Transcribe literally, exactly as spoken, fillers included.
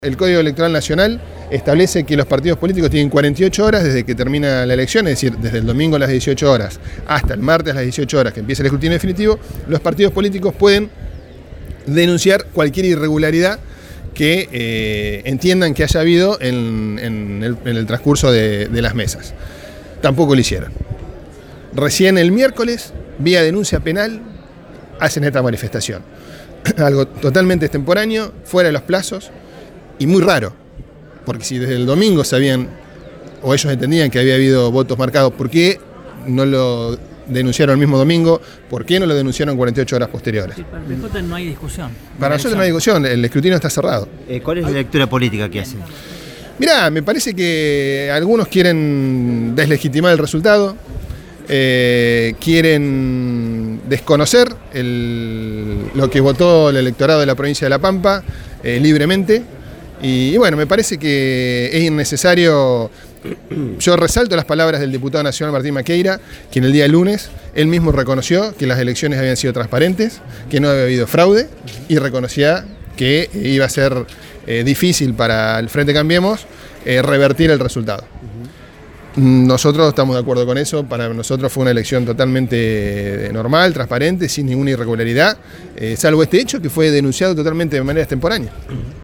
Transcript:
El Código Electoral Nacional establece que los partidos políticos tienen cuarenta y ocho horas desde que termina la elección, es decir, desde el domingo a las dieciocho horas hasta el martes a las dieciocho horas que empieza el escrutinio definitivo, los partidos políticos pueden denunciar cualquier irregularidad que eh, entiendan que haya habido en, en, el, en el transcurso de, de las mesas. Tampoco lo hicieron. Recién el miércoles, vía denuncia penal, hacen esta manifestación. Algo totalmente extemporáneo, fuera de los plazos, y muy raro, porque si desde el domingo sabían, o ellos entendían que había habido votos marcados, ¿por qué no lo denunciaron el mismo domingo? ¿Por qué no lo denunciaron cuarenta y ocho horas posteriores? Sí, para el P J no hay discusión. Para nosotros no hay discusión, el escrutinio está cerrado. Eh, ¿Cuál es la lectura política que hacen? Mirá, me parece que algunos quieren deslegitimar el resultado, eh, quieren desconocer el, lo que votó el electorado de la provincia de La Pampa eh, libremente. Y, y bueno, me parece que es innecesario. Yo resalto las palabras del diputado nacional Martín Maqueira, quien el día lunes él mismo reconoció que las elecciones habían sido transparentes, que no había habido fraude, y reconocía que iba a ser eh, difícil para el Frente Cambiemos eh, revertir el resultado. Nosotros estamos de acuerdo con eso. Para nosotros fue una elección totalmente normal, transparente, sin ninguna irregularidad, eh, salvo este hecho que fue denunciado totalmente de manera extemporánea.